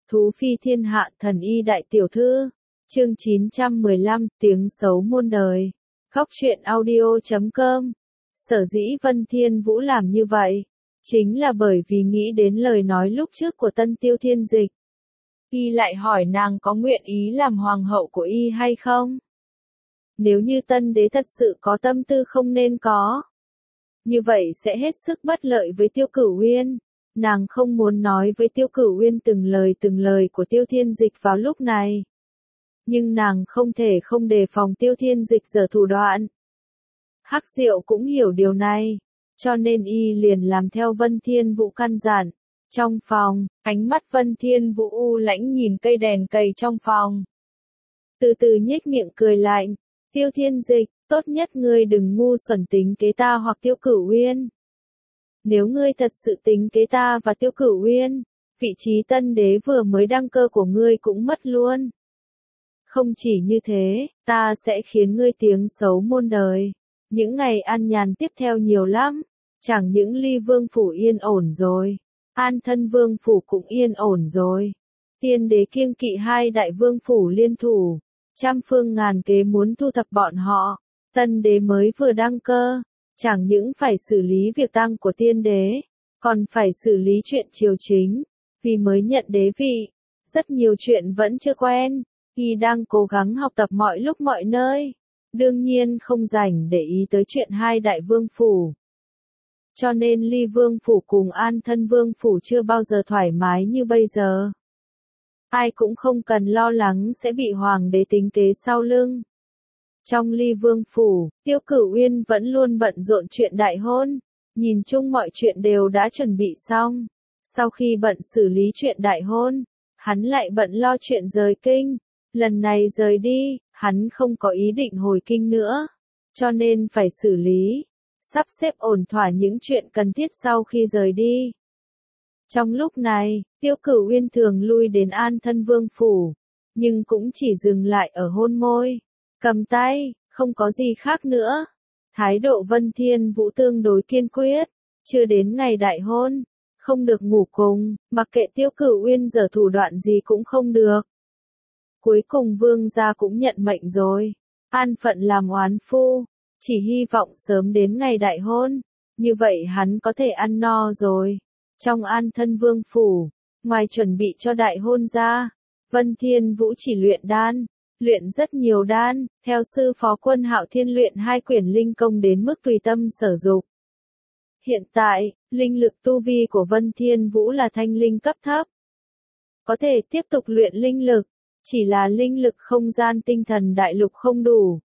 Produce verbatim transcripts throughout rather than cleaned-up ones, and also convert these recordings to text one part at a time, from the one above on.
Thú phi thiên hạ thần y đại tiểu thư. Chương chín trăm mười lăm, tiếng xấu muôn đời. Góc truyện audio chấm com. Sở dĩ Vân Thiên Vũ làm như vậy, chính là bởi vì nghĩ đến lời nói lúc trước của Tân Tiêu Thiên Dịch. Y lại hỏi nàng có nguyện ý làm hoàng hậu của y hay không? Nếu như Tân Đế thật sự có tâm tư không nên có, như vậy sẽ hết sức bất lợi với Tiêu Cửu Uyên. Nàng không muốn nói với Tiêu Cửu Uyên từng lời từng lời của Tiêu Thiên Dịch vào lúc này. Nhưng nàng không thể không đề phòng Tiêu Thiên Dịch giở thủ đoạn. Hắc Diệu cũng hiểu điều này, cho nên y liền làm theo Vân Thiên Vũ căn dặn. Trong phòng, ánh mắt Vân Thiên Vũ u lãnh nhìn cây đèn cầy trong phòng. Từ từ nhếch miệng cười lạnh, Tiêu Thiên Dịch, tốt nhất ngươi đừng ngu xuẩn tính kế ta hoặc Tiêu Cửu Uyên. Nếu ngươi thật sự tính kế ta và Tiêu Cửu Uyên, vị trí Tân Đế vừa mới đăng cơ của ngươi cũng mất luôn. Không chỉ như thế, ta sẽ khiến ngươi tiếng xấu muôn đời. Những ngày an nhàn tiếp theo nhiều lắm, chẳng những Ly Vương phủ yên ổn rồi, An Thân Vương phủ cũng yên ổn rồi. Tiên đế kiêng kỵ hai đại vương phủ liên thủ, trăm phương ngàn kế muốn thu thập bọn họ. Tân đế mới vừa đăng cơ, chẳng những phải xử lý việc tang của tiên đế, còn phải xử lý chuyện triều chính, vì mới nhận đế vị, rất nhiều chuyện vẫn chưa quen, y đang cố gắng học tập mọi lúc mọi nơi, đương nhiên không rảnh để ý tới chuyện hai đại vương phủ. Cho nên Ly Vương phủ cùng An Thân Vương phủ chưa bao giờ thoải mái như bây giờ. Ai cũng không cần lo lắng sẽ bị hoàng đế tính kế sau lưng. Trong Ly Vương phủ, Tiêu Cửu Uyên vẫn luôn bận rộn chuyện đại hôn, nhìn chung mọi chuyện đều đã chuẩn bị xong. Sau khi bận xử lý chuyện đại hôn, hắn lại bận lo chuyện rời kinh. Lần này rời đi, hắn không có ý định hồi kinh nữa, cho nên phải xử lý, sắp xếp ổn thỏa những chuyện cần thiết sau khi rời đi. Trong lúc này, Tiêu Cửu Uyên thường lui đến An Thân Vương phủ, nhưng cũng chỉ dừng lại ở hôn môi, cầm tay, không có gì khác nữa. Thái độ Vân Thiên Vũ tương đối kiên quyết, chưa đến ngày đại hôn, không được ngủ cùng, mặc kệ Tiêu Cửu Uyên giở thủ đoạn gì cũng không được. Cuối cùng vương gia cũng nhận mệnh rồi, an phận làm oán phu, chỉ hy vọng sớm đến ngày đại hôn, như vậy hắn có thể ăn no rồi. Trong An Thân Vương phủ, ngoài chuẩn bị cho đại hôn ra, Vân Thiên Vũ chỉ luyện đan, luyện rất nhiều đan, theo sư phó Quân Hạo Thiên luyện hai quyển linh công đến mức tùy tâm sở dục. Hiện tại, linh lực tu vi của Vân Thiên Vũ là thanh linh cấp thấp, có thể tiếp tục luyện linh lực, chỉ là linh lực không gian tinh thần đại lục không đủ.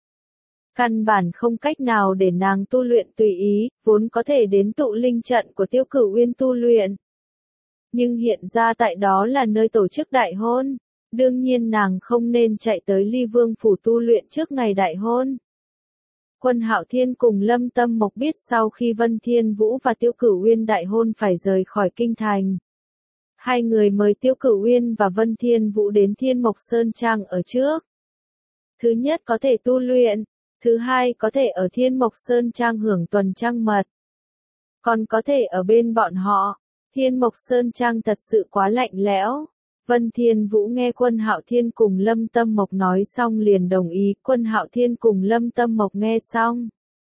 Căn bản không cách nào để nàng tu luyện tùy ý, vốn có thể đến tụ linh trận của Tiêu Cửu Uyên tu luyện. Nhưng hiện ra tại đó là nơi tổ chức đại hôn, đương nhiên nàng không nên chạy tới Ly Vương phủ tu luyện trước ngày đại hôn. Quân Hạo Thiên cùng Lâm Tâm Mộc biết sau khi Vân Thiên Vũ và Tiêu Cửu Uyên đại hôn phải rời khỏi kinh thành. Hai người mời Tiêu Cửu Uyên và Vân Thiên Vũ đến Thiên Mộc Sơn Trang ở trước. Thứ nhất có thể tu luyện, thứ hai có thể ở Thiên Mộc Sơn Trang hưởng tuần trăng mật. Còn có thể ở bên bọn họ, Thiên Mộc Sơn Trang thật sự quá lạnh lẽo. Vân Thiên Vũ nghe Quân Hạo Thiên cùng Lâm Tâm Mộc nói xong liền đồng ý, Quân Hạo Thiên cùng Lâm Tâm Mộc nghe xong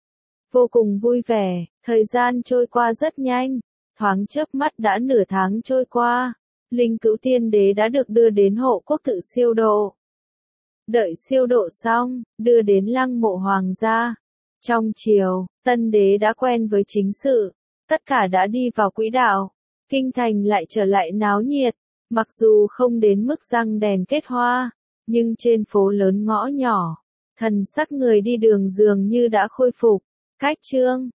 vô cùng vui vẻ, thời gian trôi qua rất nhanh, thoáng chớp mắt đã nửa tháng trôi qua, Linh Cữu Tiên Đế đã được đưa đến hộ quốc tự siêu độ. Đợi siêu độ xong, đưa đến lăng mộ hoàng gia. Trong triều, Tân Đế đã quen với chính sự, tất cả đã đi vào quỹ đạo, kinh thành lại trở lại náo nhiệt, mặc dù không đến mức răng đèn kết hoa, nhưng trên phố lớn ngõ nhỏ, thần sắc người đi đường dường như đã khôi phục. Cách chương,